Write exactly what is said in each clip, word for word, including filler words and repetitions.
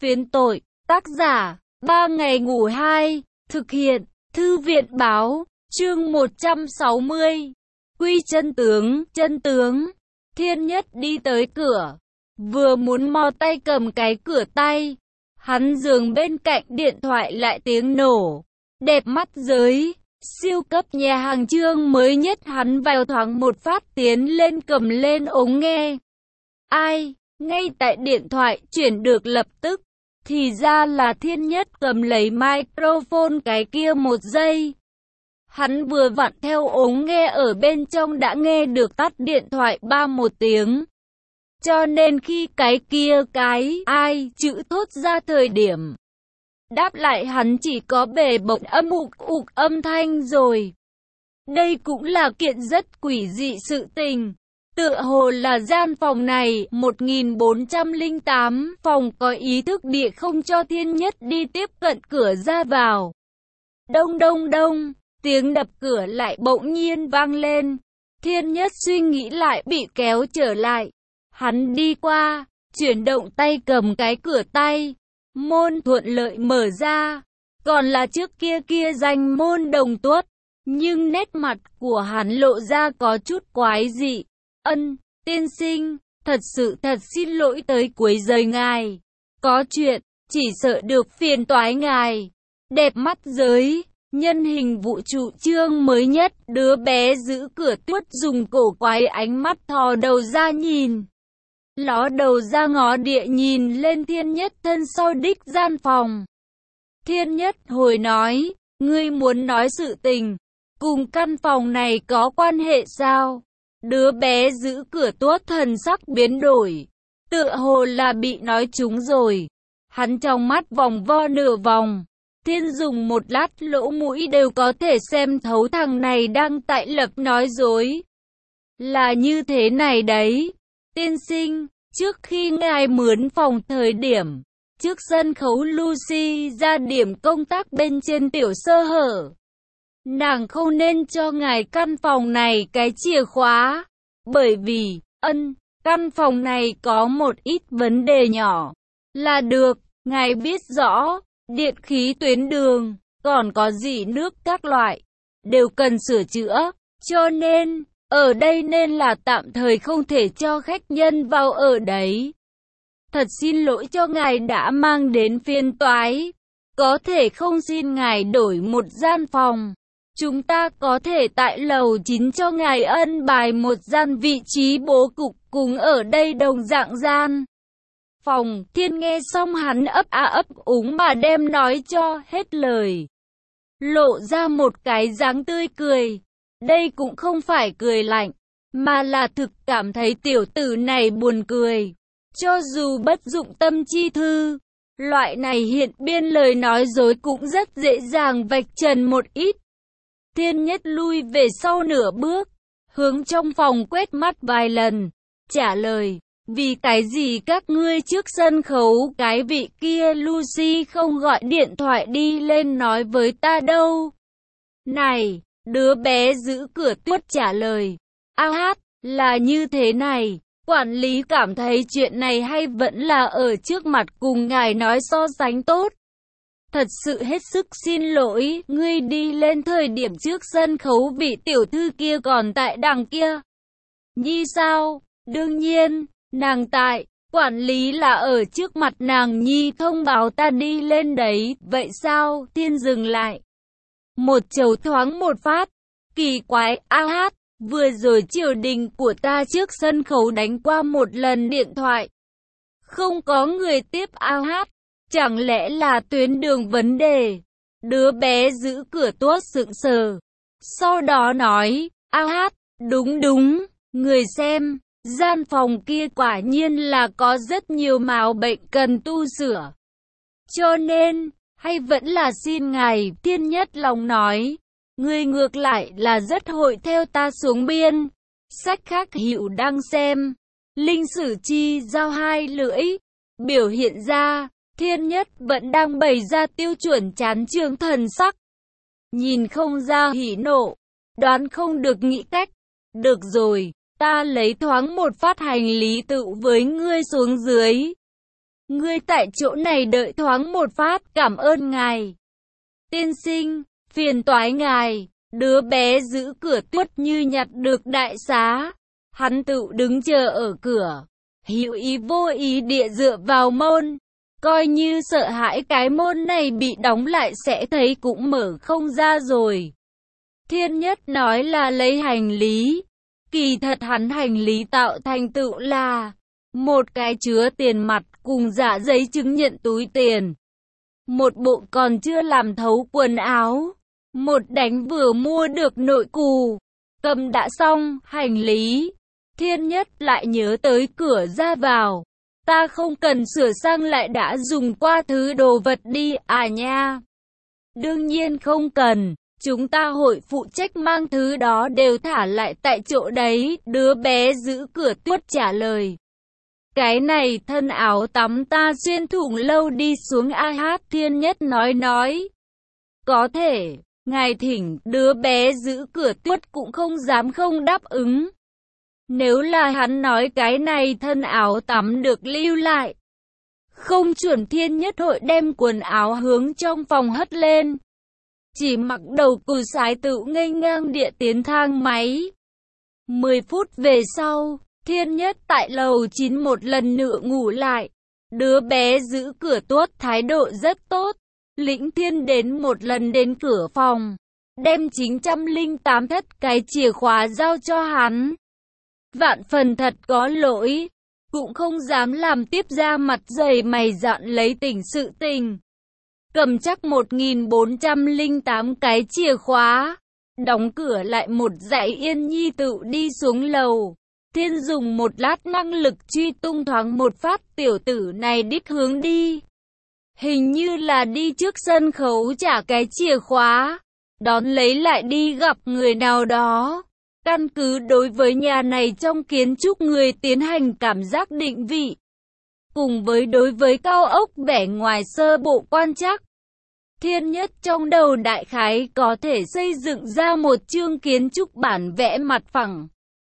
Phiến tội, tác giả, ba ngày ngủ hai, thực hiện, thư viện báo, chương một trăm sáu mươi. Quy chân tướng, chân tướng, Thiên Nhất đi tới cửa, vừa muốn mò tay cầm cái cửa tay, hắn giường bên cạnh điện thoại lại tiếng nổ, đẹp mắt giới, siêu cấp nhà hàng chương mới nhất hắn vào thoáng một phát tiến lên cầm lên ống nghe. Ai, ngay tại điện thoại chuyển được lập tức, thì ra là Thiên Nhất cầm lấy microphone cái kia một giây. Hắn vừa vặn theo ống nghe ở bên trong đã nghe được tắt điện thoại ba một tiếng. Cho nên khi cái kia cái ai chữ thốt ra thời điểm, đáp lại hắn chỉ có bề bộn âm ục ục âm thanh rồi. Đây cũng là kiện rất quỷ dị sự tình. Tựa hồ là gian phòng này, một nghìn bốn trăm lẻ tám phòng có ý thức địa không cho Thiên Nhất đi tiếp cận cửa ra vào. Đông đông đông, tiếng đập cửa lại bỗng nhiên vang lên. Thiên Nhất suy nghĩ lại bị kéo trở lại. Hắn đi qua, chuyển động tay cầm cái cửa tay. Môn thuận lợi mở ra. Còn là trước kia kia danh môn đồng tuất. Nhưng nét mặt của hắn lộ ra có chút quái dị. Ân, tiên sinh, thật sự thật xin lỗi tới quấy rầy ngài. Có chuyện, chỉ sợ được phiền toái ngài. Đẹp mắt giới, nhân hình vũ trụ chương mới nhất, đứa bé giữ cửa tuốt dùng cổ quái ánh mắt thò đầu ra nhìn. Ló đầu ra ngó địa nhìn lên Thiên Nhất thân sau đích gian phòng. Thiên Nhất hồi nói, ngươi muốn nói sự tình, cùng căn phòng này có quan hệ sao? Đứa bé giữ cửa tuốt thần sắc biến đổi, tựa hồ là bị nói trúng rồi. Hắn trong mắt vòng vo nửa vòng. Thiên dùng một lát lỗ mũi đều có thể xem thấu thằng này đang tại lập nói dối. Là như thế này đấy, tiên sinh, trước khi ngài mướn phòng thời điểm, trước sân khấu Lucy ra điểm công tác bên trên tiểu sơ hở. Nàng không nên cho ngài căn phòng này cái chìa khóa, bởi vì, ân, căn phòng này có một ít vấn đề nhỏ, là được, ngài biết rõ, điện khí tuyến đường, còn có gì nước các loại, đều cần sửa chữa, cho nên, ở đây nên là tạm thời không thể cho khách nhân vào ở đấy. Thật xin lỗi cho ngài đã mang đến phiền toái, có thể không xin ngài đổi một gian phòng. Chúng ta có thể tại lầu chín cho ngài ân bài một gian vị trí bố cục cùng ở đây đồng dạng gian phòng. Thiên nghe xong hắn ấp a ấp úng mà đem nói cho hết lời. Lộ ra một cái dáng tươi cười. Đây cũng không phải cười lạnh, mà là thực cảm thấy tiểu tử này buồn cười. Cho dù bất dụng tâm chi thư, loại này hiện biên lời nói dối cũng rất dễ dàng vạch trần một ít. Thiên Nhất lui về sau nửa bước, hướng trong phòng quét mắt vài lần, trả lời, vì cái gì các ngươi trước sân khấu cái vị kia Lucy không gọi điện thoại đi lên nói với ta đâu. Này, đứa bé giữ cửa tuốt trả lời, a hát, là như thế này, quản lý cảm thấy chuyện này hay vẫn là ở trước mặt cùng ngài nói so sánh tốt. Thật sự hết sức xin lỗi, ngươi đi lên thời điểm trước sân khấu vị tiểu thư kia còn tại đằng kia. Nhi sao? Đương nhiên, nàng tại, quản lý là ở trước mặt nàng Nhi thông báo ta đi lên đấy, vậy sao? Thiên dừng lại. Một chầu thoáng một phát, kỳ quái, a hát, vừa rồi triều đình của ta trước sân khấu đánh qua một lần điện thoại. Không có người tiếp a hát. Chẳng lẽ là tuyến đường vấn đề? Đứa bé giữ cửa tuốt sững sờ. Sau đó nói, a hát, đúng đúng, người xem, gian phòng kia quả nhiên là có rất nhiều mào bệnh cần tu sửa. Cho nên, hay vẫn là xin ngài, Thiên Nhất lòng nói, người ngược lại là rất hội theo ta xuống biên. Sách khác hiệu đang xem, linh sử chi giao hai lưỡi, biểu hiện ra. Thiên Nhất vẫn đang bày ra tiêu chuẩn chán chường thần sắc. Nhìn không ra hỉ nộ, đoán không được nghĩ cách. Được rồi, ta lấy thoáng một phát hành lý tự với ngươi xuống dưới. Ngươi tại chỗ này đợi thoáng một phát, cảm ơn ngài. Tiên sinh, phiền toái ngài. Đứa bé giữ cửa Tuyết như nhặt được đại xá. Hắn tự đứng chờ ở cửa, hữu ý vô ý địa dựa vào môn. Coi như sợ hãi cái môn này bị đóng lại sẽ thấy cũng mở không ra rồi. Thiên Nhất nói là lấy hành lý. Kỳ thật hắn hành lý tạo thành tựu là một cái chứa tiền mặt cùng dạ giấy chứng nhận túi tiền. Một bộ còn chưa làm thấu quần áo. Một đánh vừa mua được nội cù. Cầm đã xong hành lý. Thiên Nhất lại nhớ tới cửa ra vào. Ta không cần sửa sang lại đã dùng qua thứ đồ vật đi à nha. Đương nhiên không cần. Chúng ta hội phụ trách mang thứ đó đều thả lại tại chỗ đấy. Đứa bé giữ cửa Tuyết trả lời. Cái này thân áo tắm ta xuyên thủng lâu đi xuống a hát. Thiên Nhất nói nói. Có thể, ngài thỉnh. Đứa bé giữ cửa Tuyết cũng không dám không đáp ứng. Nếu là hắn nói cái này thân áo tắm được lưu lại, không chuẩn Thiên Nhất hội đem quần áo hướng trong phòng hất lên. Chỉ mặc đầu cù sái tự nghênh ngang địa tiến thang máy. Mười phút về sau, Thiên Nhất tại lầu chín một lần nữa ngủ lại. Đứa bé giữ cửa Tuốt thái độ rất tốt. Lĩnh Thiên đến một lần đến cửa phòng, đem chín trăm lẻ tám thất cái chìa khóa giao cho hắn. Vạn phần thật có lỗi, cũng không dám làm tiếp ra mặt dày mày dạn lấy tỉnh sự tình. Cầm chắc một nghìn bốn trăm lẻ tám cái chìa khóa, đóng cửa lại một dãy Yên Nhi tự đi xuống lầu. Thiên dùng một lát năng lực truy tung thoáng một phát tiểu tử này đích hướng đi. Hình như là đi trước sân khấu trả cái chìa khóa, đón lấy lại đi gặp người nào đó. Căn cứ đối với nhà này trong kiến trúc người tiến hành cảm giác định vị. Cùng với đối với cao ốc vẻ ngoài sơ bộ quan trắc. Thiên Nhất trong đầu đại khái có thể xây dựng ra một chương kiến trúc bản vẽ mặt phẳng.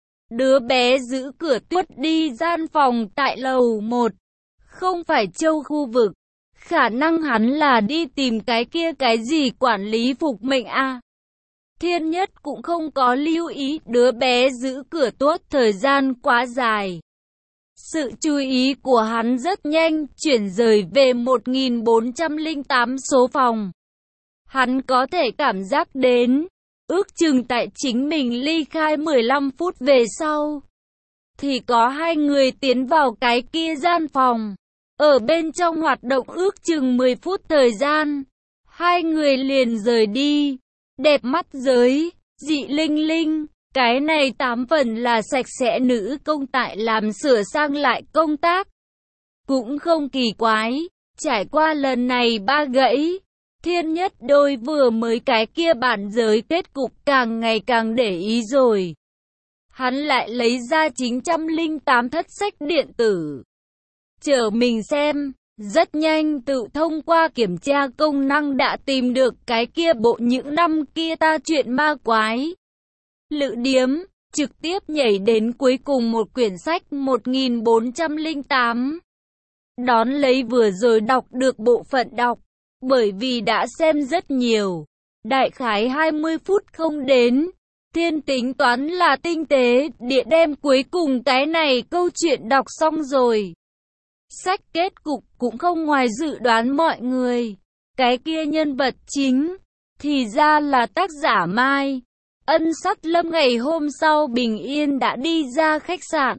Đứa bé giữ cửa Tuyết đi gian phòng tại lầu một. Không phải châu khu vực. Khả năng hắn là đi tìm cái kia cái gì quản lý phục mệnh a. À. Thiên Nhất cũng không có lưu ý đứa bé giữ cửa Tuốt thời gian quá dài. Sự chú ý của hắn rất nhanh chuyển rời về một nghìn bốn trăm lẻ tám số phòng. Hắn có thể cảm giác đến, ước chừng tại chính mình ly khai mười lăm phút về sau, thì có hai người tiến vào cái kia gian phòng. Ở bên trong hoạt động ước chừng mười phút thời gian, hai người liền rời đi. Đẹp mắt giới, dị linh linh, cái này tám phần là sạch sẽ nữ công tại làm sửa sang lại công tác. Cũng không kỳ quái, trải qua lần này ba gãy, Thiên Nhất đôi vừa mới cái kia bản giới kết cục càng ngày càng để ý rồi. Hắn lại lấy ra chín trăm lẻ tám thất sách điện tử. Chờ mình xem. Rất nhanh tự thông qua kiểm tra công năng đã tìm được cái kia bộ những năm kia ta chuyện ma quái. Lữ điếm, trực tiếp nhảy đến cuối cùng một quyển sách một nghìn bốn trăm lẻ tám. Đón lấy vừa rồi đọc được bộ phận đọc, bởi vì đã xem rất nhiều. Đại khái hai mươi phút không đến. Thiên tính toán là tinh tế, địa đem cuối cùng cái này câu chuyện đọc xong rồi. Sách kết cục cũng không ngoài dự đoán mọi người. Cái kia nhân vật chính, thì ra là tác giả Mai. Ân Sắt Lâm ngày hôm sau bình yên đã đi ra khách sạn.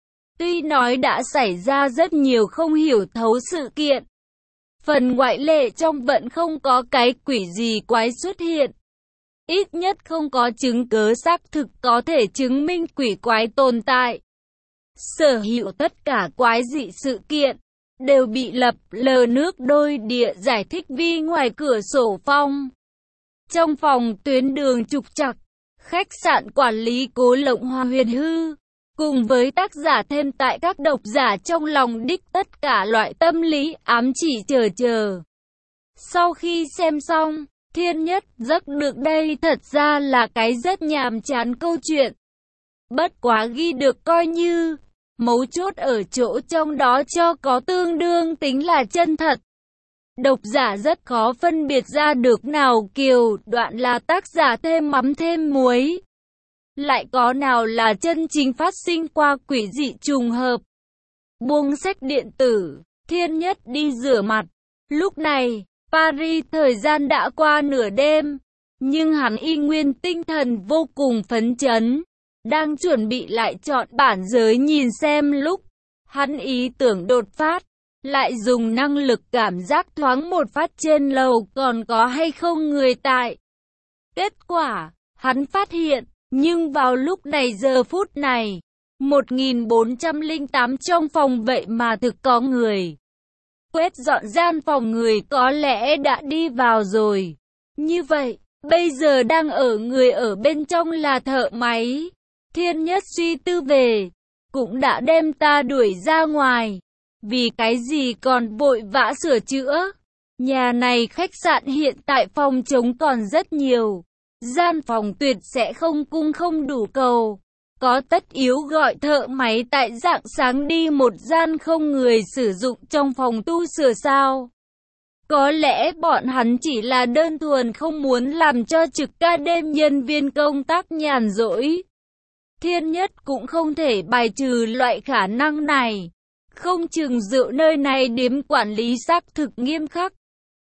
Tuy nói đã xảy ra rất nhiều không hiểu thấu sự kiện. Phần ngoại lệ trong vẫn không có cái quỷ gì quái xuất hiện. Ít nhất không có chứng cứ xác thực có thể chứng minh quỷ quái tồn tại. Sở hữu tất cả quái dị sự kiện đều bị lập lờ nước đôi địa giải thích vi ngoài cửa sổ phong. Trong phòng tuyến đường trục trặc, khách sạn quản lý Cố Lộng Hoa huyền hư, cùng với tác giả thêm tại các độc giả trong lòng đích tất cả loại tâm lý ám chỉ chờ chờ. Sau khi xem xong, Thiên Nhất giấc được đây thật ra là cái rất nhàm chán câu chuyện. Bất quá ghi được coi như Mấu chốt ở chỗ trong đó cho có tương đương tính là chân thật. Độc giả rất khó phân biệt ra được nào kiều đoạn là tác giả thêm mắm thêm muối, lại có nào là chân chính phát sinh qua quỷ dị trùng hợp. Buông sách điện tử, Thiên Nhất đi rửa mặt. Lúc này, Paris thời gian đã qua nửa đêm, nhưng hắn y nguyên tinh thần vô cùng phấn chấn. Đang chuẩn bị lại chọn bản giới nhìn xem lúc hắn ý tưởng đột phát, lại dùng năng lực cảm giác thoáng một phát trên lầu còn có hay không người tại. Kết quả, hắn phát hiện, nhưng vào lúc này giờ phút này, một nghìn bốn trăm lẻ tám trong phòng vậy mà thực có người. Quét dọn gian phòng người có lẽ đã đi vào rồi. Như vậy, bây giờ đang ở người ở bên trong là thợ máy. Thiên Nhất suy tư về, cũng đã đem ta đuổi ra ngoài. Vì cái gì còn vội vã sửa chữa? Nhà này khách sạn hiện tại phòng trống còn rất nhiều. Gian phòng tuyệt sẽ không cung không đủ cầu. Có tất yếu gọi thợ máy tại rạng sáng đi một gian không người sử dụng trong phòng tu sửa sao? Có lẽ bọn hắn chỉ là đơn thuần không muốn làm cho trực ca đêm nhân viên công tác nhàn rỗi. Thiên Nhất cũng không thể bài trừ loại khả năng này. Không chừng rượu nơi này điếm quản lý xác thực nghiêm khắc.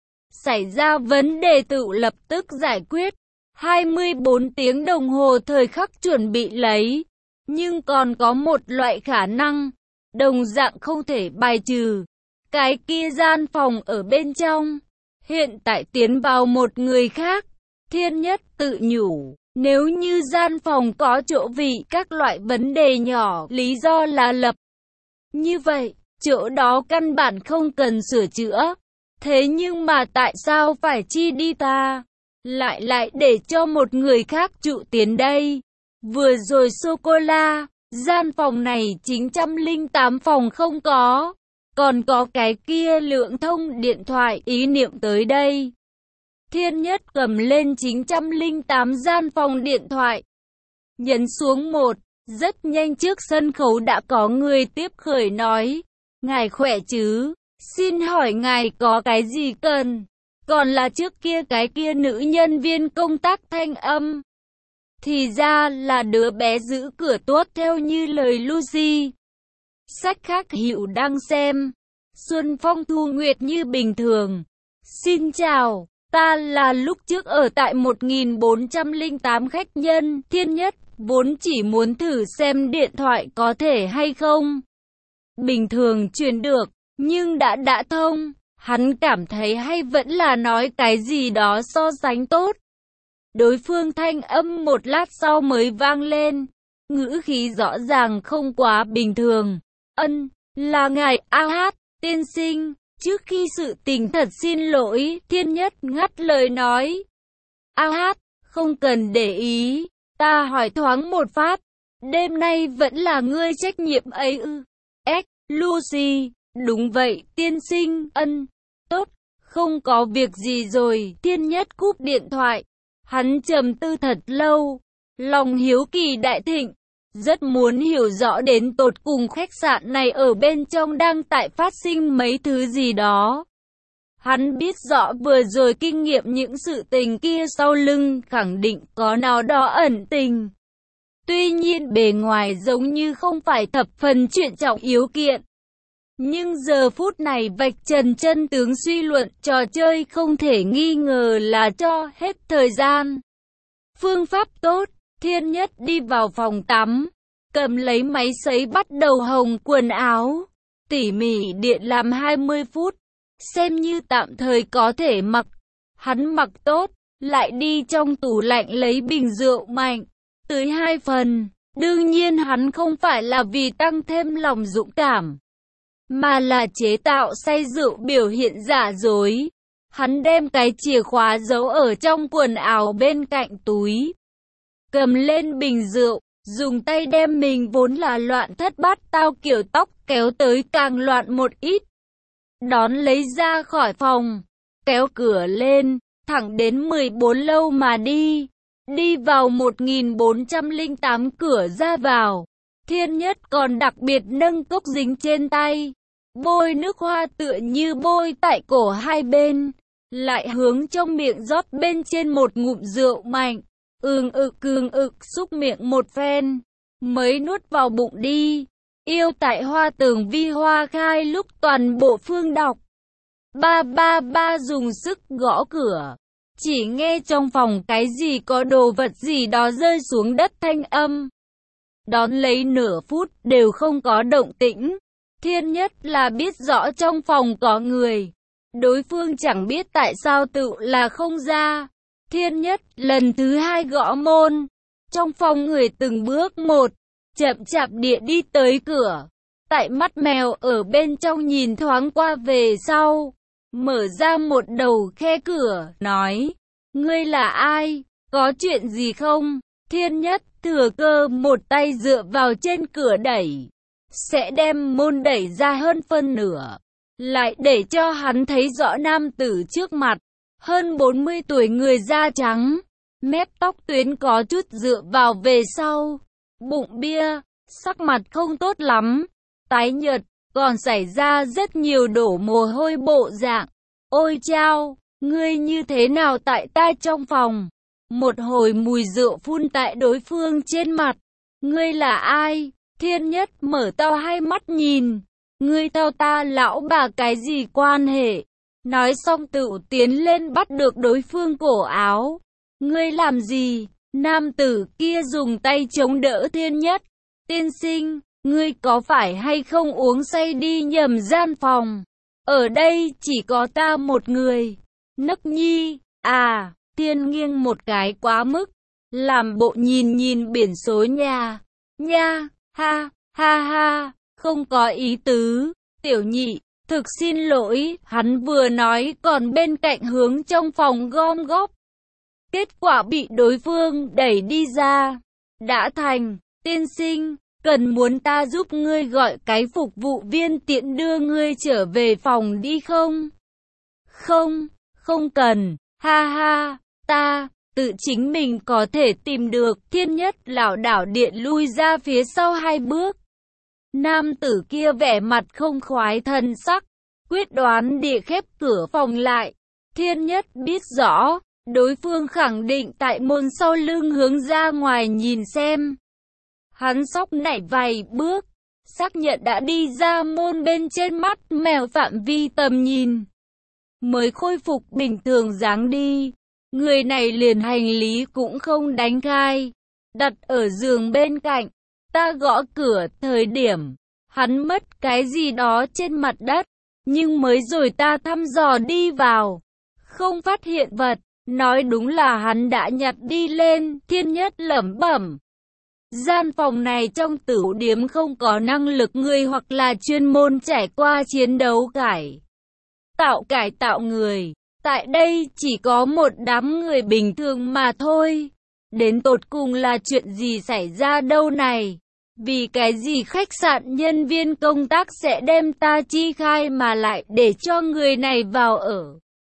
Xảy ra vấn đề tự lập tức giải quyết. hai mươi bốn tiếng đồng hồ thời khắc chuẩn bị lấy. Nhưng còn có một loại khả năng, đồng dạng không thể bài trừ. Cái kia gian phòng ở bên trong, hiện tại tiến vào một người khác. Thiên Nhất tự nhủ, nếu như gian phòng có chỗ vị các loại vấn đề nhỏ, lý do là lập. Như vậy, chỗ đó căn bản không cần sửa chữa. Thế nhưng mà tại sao phải chi đi ta? Lại lại để cho một người khác trụ tiến đây. Vừa rồi sô-cô-la, gian phòng này chín trăm lẻ tám phòng không có. Còn có cái kia lượng thông điện thoại ý niệm tới đây. Thiên Nhất cầm lên chín trăm lẻ tám gian phòng điện thoại. Nhấn xuống một, rất nhanh trước sân khấu đã có người tiếp khởi nói. Ngài khỏe chứ? Xin hỏi ngài có cái gì cần? Còn là trước kia cái kia nữ nhân viên công tác thanh âm. Thì ra là đứa bé giữ cửa tốt theo như lời Lucy. Sách khác hiệu đang xem. Xuân Phong Thu Nguyệt như bình thường. Xin chào, ta là lúc trước ở tại một nghìn bốn trăm lẻ tám khách nhân. Thiên Nhất vốn chỉ muốn thử xem điện thoại có thể hay không. Bình thường truyền được, nhưng đã đã thông. Hắn cảm thấy hay vẫn là nói cái gì đó so sánh tốt. Đối phương thanh âm một lát sau mới vang lên. Ngữ khí rõ ràng không quá bình thường. Ân, là ngài A Hát, tiên sinh. Trước khi sự tình thật xin lỗi, Thiên Nhất ngắt lời nói. A Hát, không cần để ý. Ta hỏi thoáng một phát. Đêm nay vẫn là ngươi trách nhiệm ấy ư? S. Lucy, đúng vậy, tiên sinh. Ân, tốt, không có việc gì rồi. Thiên Nhất cúp điện thoại. Hắn trầm tư thật lâu, lòng hiếu kỳ đại thịnh, rất muốn hiểu rõ đến tột cùng khách sạn này ở bên trong đang tại phát sinh mấy thứ gì đó. Hắn biết rõ vừa rồi kinh nghiệm những sự tình kia sau lưng khẳng định có nào đó ẩn tình. Tuy nhiên bề ngoài giống như không phải thập phần chuyện trọng yếu kiện. Nhưng giờ phút này vạch trần chân tướng suy luận trò chơi không thể nghi ngờ là cho hết thời gian. Phương pháp tốt, Thiên Nhất đi vào phòng tắm, cầm lấy máy sấy bắt đầu hồng quần áo, tỉ mỉ điện làm hai mươi phút, xem như tạm thời có thể mặc. Hắn mặc tốt, lại đi trong tủ lạnh lấy bình rượu mạnh, tới hai phần. Đương nhiên hắn không phải là vì tăng thêm lòng dũng cảm, mà là chế tạo say rượu biểu hiện giả dối. Hắn đem cái chìa khóa giấu ở trong quần áo bên cạnh túi. Cầm lên bình rượu, dùng tay đem mình vốn là loạn thất bát tao kiểu tóc kéo tới càng loạn một ít. Đón lấy ra khỏi phòng, kéo cửa lên, thẳng đến mười bốn lâu mà đi. Đi vào một nghìn bốn trăm lẻ tám cửa ra vào. Thiên Nhất còn đặc biệt nâng cốc dính trên tay, bôi nước hoa tựa như bôi tại cổ hai bên, lại hướng trong miệng rót bên trên một ngụm rượu mạnh, ương ực cương ực xúc miệng một phen, mới nuốt vào bụng đi. Yêu tại hoa tường vi hoa khai lúc toàn bộ phương đọc. Ba ba ba dùng sức gõ cửa. Chỉ nghe trong phòng cái gì có đồ vật gì đó rơi xuống đất thanh âm. Đón lấy nửa phút đều không có động tĩnh. Thiên Nhất là biết rõ trong phòng có người. Đối phương chẳng biết tại sao tự là không ra. Thiên Nhất lần thứ hai gõ môn. Trong phòng người từng bước một, chậm chạp địa đi tới cửa. Tại mắt mèo ở bên trong nhìn thoáng qua về sau. Mở ra một đầu khe cửa, nói. Ngươi là ai? Có chuyện gì không? Thiên Nhất thừa cơ một tay dựa vào trên cửa đẩy. Sẽ đem môn đẩy ra hơn phân nửa. Lại để cho hắn thấy rõ nam tử trước mặt. Hơn bốn mươi tuổi người da trắng. Mép tóc tuyến có chút dựa vào về sau. Bụng bia, sắc mặt không tốt lắm. Tái nhợt, còn xảy ra rất nhiều đổ mồ hôi bộ dạng. Ôi chao, ngươi như thế nào tại ta trong phòng? Một hồi mùi rượu phun tại đối phương trên mặt. Ngươi là ai? Thiên Nhất mở to hai mắt nhìn. Ngươi theo ta lão bà cái gì quan hệ? Nói xong tự tiến lên bắt được đối phương cổ áo. Ngươi làm gì? Nam tử kia dùng tay chống đỡ Thiên Nhất. Tiên sinh, ngươi có phải hay không uống say đi nhầm gian phòng? Ở đây chỉ có ta một người. Nấc nhi, à, Thiên nghiêng một cái quá mức. Làm bộ nhìn nhìn biển số nhà. Nha, ha, ha ha, không có ý tứ. Tiểu nhị, thực xin lỗi, hắn vừa nói còn bên cạnh hướng trong phòng gom góp. Kết quả bị đối phương đẩy đi ra. Đã thành, tiên sinh, cần muốn ta giúp ngươi gọi cái phục vụ viên tiện đưa ngươi trở về phòng đi không? Không, không cần, ha ha, ta, tự chính mình có thể tìm được. Thiên Nhất lảo đảo điện lui ra phía sau hai bước. Nam tử kia vẻ mặt không khoái thân sắc, quyết đoán địa khép cửa phòng lại. Thiên Nhất biết rõ, đối phương khẳng định tại môn sau lưng hướng ra ngoài nhìn xem. Hắn sóc nảy vài bước, xác nhận đã đi ra môn bên trên mắt mèo phạm vi tầm nhìn. Mới khôi phục bình thường dáng đi. Người này liền hành lý cũng không đánh khai, đặt ở giường bên cạnh. Ta gõ cửa thời điểm, hắn mất cái gì đó trên mặt đất. Nhưng mới rồi ta thăm dò đi vào, không phát hiện vật. Nói đúng là hắn đã nhặt đi lên. Thiên Nhất lẩm bẩm. Gian phòng này trong tửu điếm không có năng lực người hoặc là chuyên môn trải qua chiến đấu cải tạo cải tạo người. Tại đây chỉ có một đám người bình thường mà thôi. Đến tột cùng là chuyện gì xảy ra đâu này? Vì cái gì khách sạn nhân viên công tác sẽ đem ta chi khai mà lại để cho người này vào ở?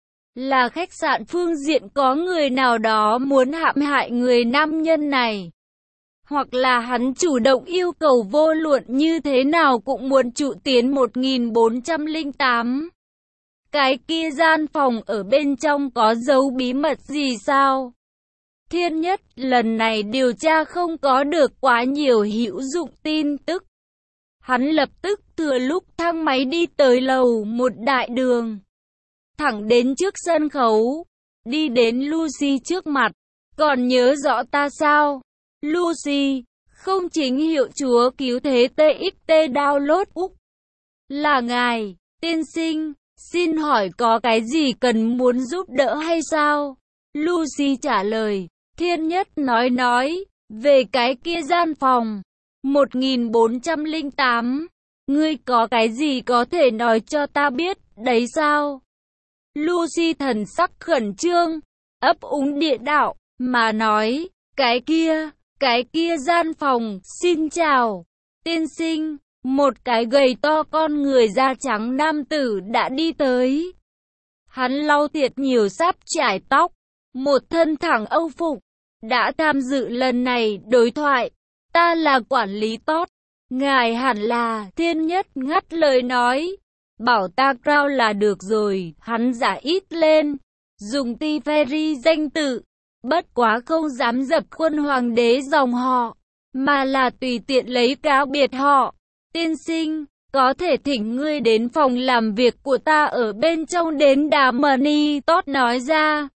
Là khách sạn phương diện có người nào đó muốn hãm hại người nam nhân này? Hoặc là hắn chủ động yêu cầu vô luận như thế nào cũng muốn trụ tiến một nghìn bốn trăm lẻ tám. Cái kia gian phòng ở bên trong có dấu bí mật gì sao? Thiên Nhất lần này điều tra không có được quá nhiều hữu dụng tin tức. Hắn lập tức thừa lúc thang máy đi tới lầu một đại đường. Thẳng đến trước sân khấu. Đi đến Lucy trước mặt. Còn nhớ rõ ta sao? Lucy, không chính hiệu chúa cứu thế tê ích tê download Úc. Là ngài, tiên sinh, xin hỏi có cái gì cần muốn giúp đỡ hay sao? Lucy trả lời. Thiên Nhất nói nói, về cái kia gian phòng, một nghìn bốn trăm lẻ tám, ngươi có cái gì có thể nói cho ta biết, đấy sao? Lucy thần sắc khẩn trương, ấp úng địa đạo, mà nói, cái kia, cái kia gian phòng, xin chào, tiên sinh, một cái gầy to con người da trắng nam tử đã đi tới. Hắn lau thiệt nhiều sáp trải tóc, một thân thẳng âu phục, đã tham dự lần này đối thoại. Ta là quản lý tốt, Ngài hẳn là, Thiên Nhất ngắt lời nói. Bảo ta Crown là được rồi, hắn giả ít lên, dùng Ti Ferry danh tự, bất quá không dám dập khuôn hoàng đế dòng họ, mà là tùy tiện lấy cáo biệt họ. Tiên sinh, có thể thỉnh ngươi đến phòng làm việc của ta ở bên trong đến Đà Mani, Todd nói ra.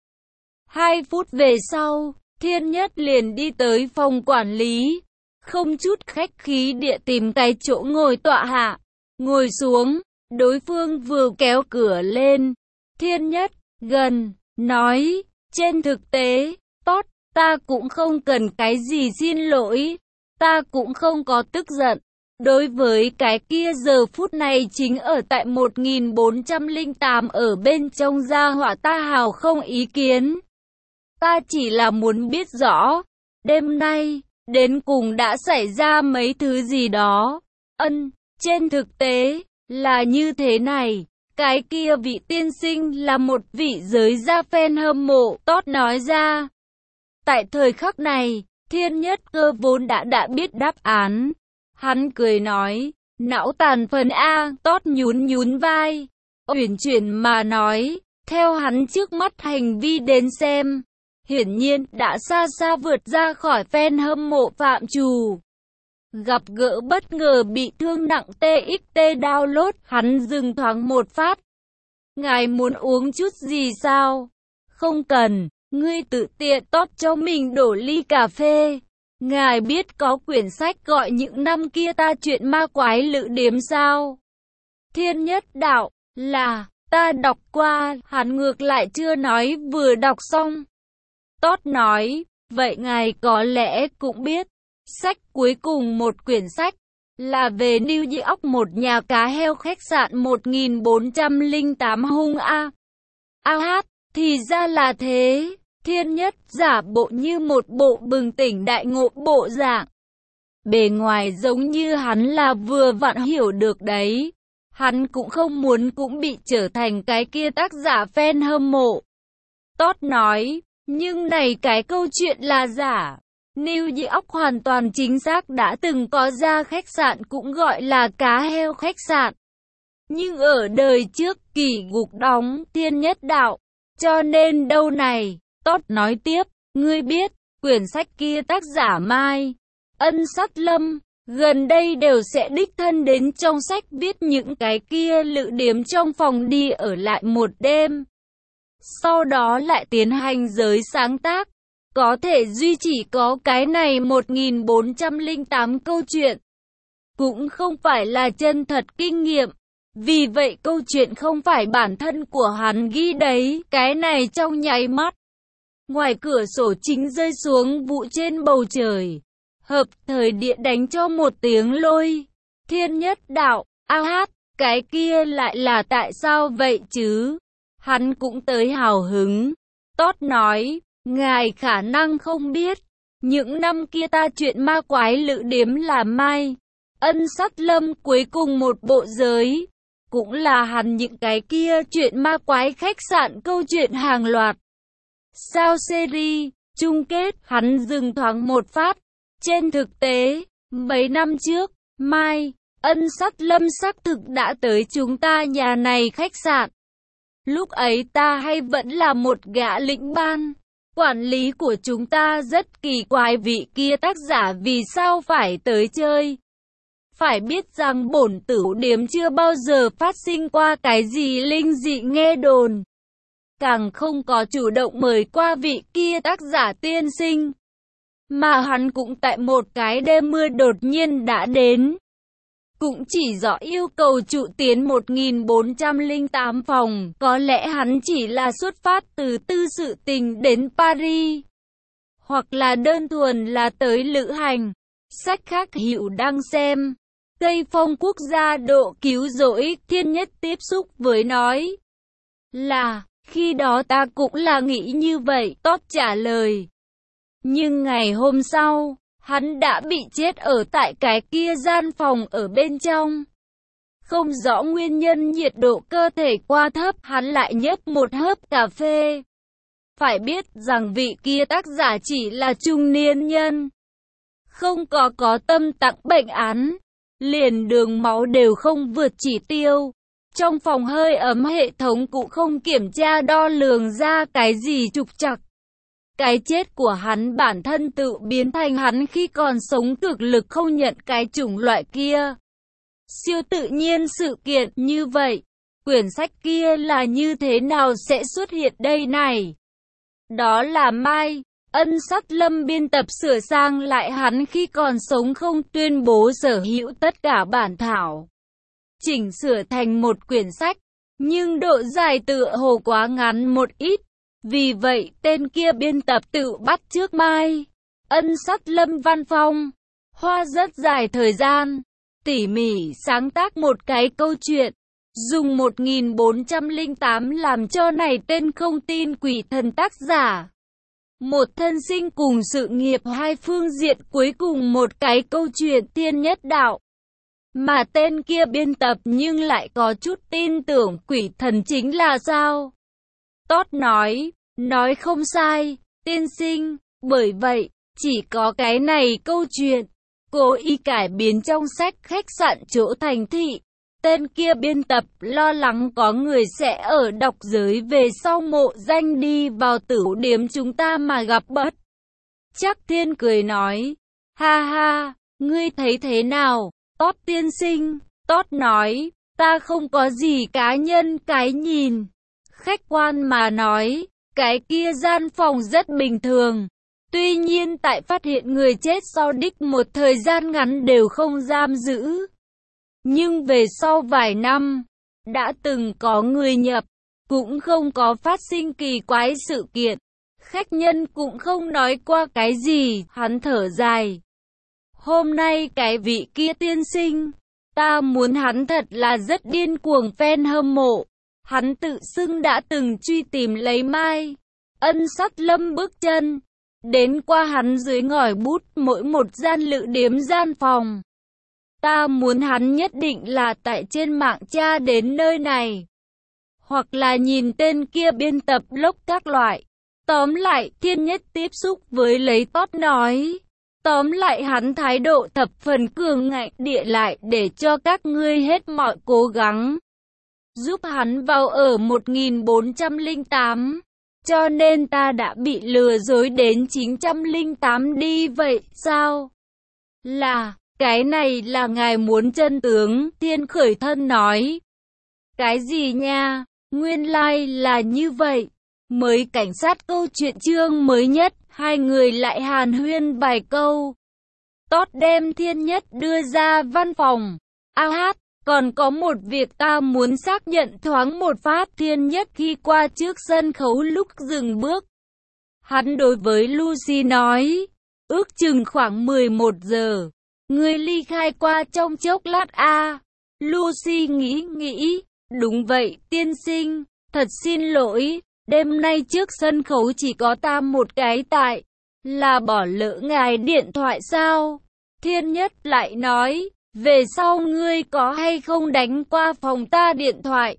Hai phút về sau, Thiên Nhất liền đi tới phòng quản lý, không chút khách khí địa tìm cái chỗ ngồi tọa hạ, ngồi xuống. Đối phương vừa kéo cửa lên, Thiên Nhất gần nói, trên thực tế, Todd, ta cũng không cần cái gì xin lỗi, ta cũng không có tức giận. Đối với cái kia giờ phút này chính ở tại một nghìn bốn trăm lẻ tám ở bên trong gia hỏa ta hào không ý kiến. Ta chỉ là muốn biết rõ, đêm nay, đến cùng đã xảy ra mấy thứ gì đó. Ân, trên thực tế, là như thế này, cái kia vị tiên sinh là một vị giới gia fan hâm mộ, Todd nói ra. Tại thời khắc này, Thiên Nhất cơ vốn đã đã biết đáp án. Hắn cười nói, não tàn phần A, Todd nhún nhún vai, uyển chuyển mà nói, theo hắn trước mắt hành vi đến xem, hiển nhiên đã xa xa vượt ra khỏi fan hâm mộ phạm trù. Gặp gỡ bất ngờ bị thương nặng tê ích tê download, hắn dừng thoáng một phát. Ngài muốn uống chút gì sao? Không cần, ngươi tự tiện Todd cho mình đổ ly cà phê. Ngài biết có quyển sách gọi những năm kia ta chuyện ma quái lữ điếm sao? Thiên Nhất đạo, là, ta đọc qua, hắn ngược lại chưa nói vừa đọc xong. Todd nói, vậy ngài có lẽ cũng biết. Sách cuối cùng một quyển sách là về New York một nhà cá heo khách sạn một nghìn bốn trăm lẻ tám hung a. A hát, thì ra là thế. Thiên Nhất giả bộ như một bộ bừng tỉnh đại ngộ bộ dạng. Bề ngoài giống như hắn là vừa vặn hiểu được đấy. Hắn cũng không muốn cũng bị trở thành cái kia tác giả fan hâm mộ. Todd nói, nhưng này cái câu chuyện là giả. New York hoàn toàn chính xác đã từng có ra khách sạn cũng gọi là cá heo khách sạn. Nhưng ở đời trước kỳ ngục đóng, Thiên Nhất đạo. Cho nên đâu này, Todd nói tiếp, ngươi biết, quyển sách kia tác giả Mai Ân Sát Lâm, gần đây đều sẽ đích thân đến trong sách viết những cái kia lữ điếm trong phòng đi ở lại một đêm. Sau đó lại tiến hành giới sáng tác. Có thể duy chỉ có cái này một nghìn bốn trăm lẻ tám câu chuyện. Cũng không phải là chân thật kinh nghiệm. Vì vậy câu chuyện không phải bản thân của hắn ghi đấy. Cái này trong nháy mắt. Ngoài cửa sổ chính rơi xuống vụ trên bầu trời. Hợp thời địa đánh cho một tiếng lôi. Thiên Nhất đạo, a hát, cái kia lại là tại sao vậy chứ? Hắn cũng tới hào hứng. Todd nói. Ngài khả năng không biết, những năm kia ta chuyện ma quái lữ điếm là Mai Ân Sát Lâm cuối cùng một bộ giới, cũng là hắn những cái kia chuyện ma quái khách sạn câu chuyện hàng loạt. Sao series, chung kết, hắn dừng thoáng một phát. Trên thực tế, mấy năm trước, Mai Ân Sát Lâm xác thực đã tới chúng ta nhà này khách sạn. Lúc ấy ta hay vẫn là một gã lĩnh ban. Quản lý của chúng ta rất kỳ quái vị kia tác giả vì sao phải tới chơi. Phải biết rằng bổn tử điếm chưa bao giờ phát sinh qua cái gì linh dị nghe đồn. Càng không có chủ động mời qua vị kia tác giả tiên sinh. Mà hắn cũng tại một cái đêm mưa đột nhiên đã đến. Cũng chỉ rõ yêu cầu trụ tiến một nghìn bốn trăm lẻ tám phòng, có lẽ hắn chỉ là xuất phát từ tư sự tình đến Paris. Hoặc là đơn thuần là tới lữ hành. Sách khác Hữu đang xem. Tây Phong Quốc gia độ cứu rỗi, Thiên Nhất tiếp xúc với nói. Là, khi đó ta cũng là nghĩ như vậy, Todd trả lời. Nhưng ngày hôm sau, hắn đã bị chết ở tại cái kia gian phòng ở bên trong. Không rõ nguyên nhân nhiệt độ cơ thể quá thấp, hắn lại nhấp một hớp cà phê. Phải biết rằng vị kia tác giả chỉ là trung niên nhân. Không có có tâm tặng bệnh án. liền đường máu đều không vượt chỉ tiêu. Trong phòng hơi ấm hệ thống cũng không kiểm tra đo lường ra cái gì trục trặc. Cái chết của hắn bản thân tự biến thành hắn khi còn sống thực lực không nhận cái chủng loại kia. Siêu tự nhiên sự kiện như vậy, quyển sách kia là như thế nào sẽ xuất hiện đây này? Đó là Mai Ân Sắc Lâm biên tập sửa sang lại hắn khi còn sống không tuyên bố sở hữu tất cả bản thảo. Chỉnh sửa thành một quyển sách, nhưng độ dài tựa hồ quá ngắn một ít. Vì vậy tên kia biên tập tự bắt chước Mai Ân Sắc Lâm văn phong, hoa rất dài thời gian, tỉ mỉ sáng tác một cái câu chuyện, dùng một nghìn bốn trăm lẻ tám làm cho này tên không tin quỷ thần tác giả. Một thân sinh cùng sự nghiệp hai phương diện, cuối cùng một cái câu chuyện thiên nhất đạo. Mà tên kia biên tập nhưng lại có chút tin tưởng quỷ thần chính là sao? Tốt nói, nói không sai, tiên sinh, bởi vậy, chỉ có cái này câu chuyện, cố ý cải biến trong sách khách sạn chỗ thành thị. Tên kia biên tập lo lắng có người sẽ ở đọc giới về sau mộ danh đi vào tử điếm chúng ta mà gặp bất. Chắc Thiên cười nói, ha ha, ngươi thấy thế nào? Tốt tiên sinh, Tốt nói, ta không có gì cá nhân cái nhìn. Khách quan mà nói, cái kia gian phòng rất bình thường. Tuy nhiên tại phát hiện người chết sau đích một thời gian ngắn đều không giam giữ. Nhưng về sau vài năm, đã từng có người nhập, cũng không có phát sinh kỳ quái sự kiện. Khách nhân cũng không nói qua cái gì, hắn thở dài. Hôm nay cái vị kia tiên sinh, ta muốn hắn thật là rất điên cuồng fan hâm mộ. Hắn tự xưng đã từng truy tìm lấy Mai Ân Sắc Lâm bước chân, đến qua hắn dưới ngòi bút mỗi một gian lữ điếm gian phòng. Ta muốn hắn nhất định là tại trên mạng tra đến nơi này, hoặc là nhìn tên kia biên tập blog các loại. Tóm lại, Thiên Nhất tiếp xúc với lấy Tốt nói. Tóm lại hắn thái độ thập phần cường ngạnh địa lại để cho các ngươi hết mọi cố gắng giúp hắn vào ở một nghìn bốn trăm lẻ tám. Cho nên ta đã bị lừa dối đến chín trăm lẻ tám đi vậy sao? Là, cái này là ngài muốn chân tướng, Thiên Khởi Thân nói. Cái gì nha, nguyên lai like là như vậy. Mới cảnh sát câu chuyện chương mới nhất, hai người lại hàn huyên vài câu. Tốt đem Thiên Nhất đưa ra văn phòng. A hát, còn có một việc ta muốn xác nhận thoáng một phát. Thiên Nhất khi qua trước sân khấu lúc dừng bước, hắn đối với Lucy nói, ước chừng khoảng mười một giờ, người ly khai qua trong chốc lát a. À. Lucy nghĩ nghĩ, đúng vậy tiên sinh, thật xin lỗi. Đêm nay trước sân khấu chỉ có ta một cái tại, là bỏ lỡ ngài điện thoại sao? Thiên Nhất lại nói, về sau ngươi có hay không đánh qua phòng ta điện thoại?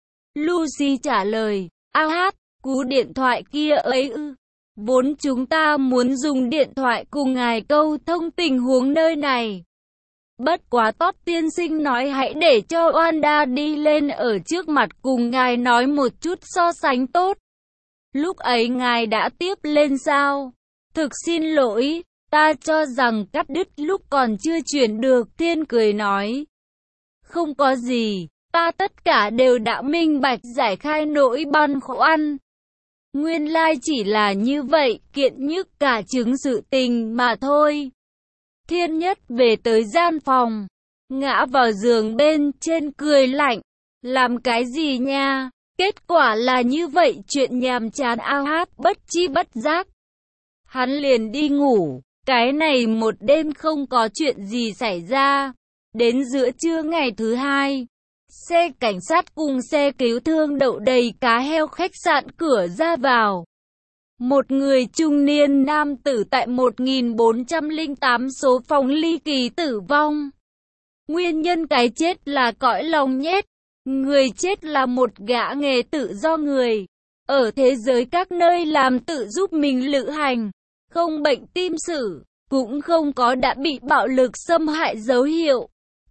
Lucy trả lời, a hát, cú điện thoại kia ấy ư. Vốn chúng ta muốn dùng điện thoại cùng ngài câu thông tình huống nơi này. Bất quá Tốt tiên sinh nói hãy để cho Wanda đi lên ở trước mặt cùng ngài nói một chút so sánh tốt. Lúc ấy ngài đã tiếp lên sao? Thực xin lỗi, ta cho rằng cắt đứt lúc còn chưa chuyển được. Thiên cười nói. Không có gì, ta tất cả đều đã minh bạch giải khai nỗi băn khoăn. Nguyên lai chỉ là như vậy, kiện nhức cả chứng sự tình mà thôi. Thiên Nhất về tới gian phòng, ngã vào giường bên trên cười lạnh. Làm cái gì nha? Kết quả là như vậy, chuyện nhàm chán a hát, bất chi bất giác. Hắn liền đi ngủ, cái này một đêm không có chuyện gì xảy ra. Đến giữa trưa ngày thứ hai, xe cảnh sát cùng xe cứu thương đậu đầy cá heo khách sạn cửa ra vào. Một người trung niên nam tử tại một nghìn bốn trăm lẻ tám số phòng ly kỳ tử vong. Nguyên nhân cái chết là cõi lòng nhét. Người chết là một gã nghề tự do người, ở thế giới các nơi làm tự giúp mình lữ hành, không bệnh tim sử, cũng không có đã bị bạo lực xâm hại dấu hiệu.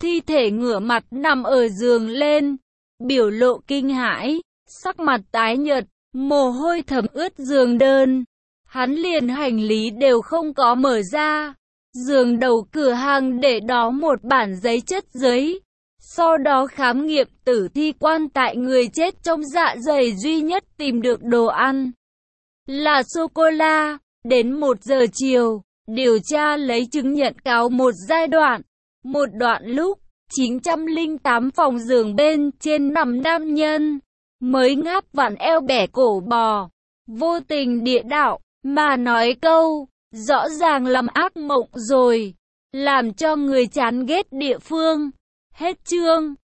Thi thể ngửa mặt nằm ở giường lên, biểu lộ kinh hãi, sắc mặt tái nhợt, mồ hôi thấm ướt giường đơn. Hắn liền hành lý đều không có mở ra. Giường đầu cửa hàng để đó một bản giấy chất giấy. Sau đó khám nghiệm tử thi quan tại người chết trong dạ dày duy nhất tìm được đồ ăn là sô-cô-la. Đến một giờ chiều, điều tra lấy chứng nhận cáo một giai đoạn. Một đoạn lúc, chín trăm lẻ tám phòng giường bên trên nằm nam nhân, mới ngáp vặn eo bẻ cổ bò, vô tình địa đạo, mà nói câu, rõ ràng làm ác mộng rồi, làm cho người chán ghét địa phương. Hết chương.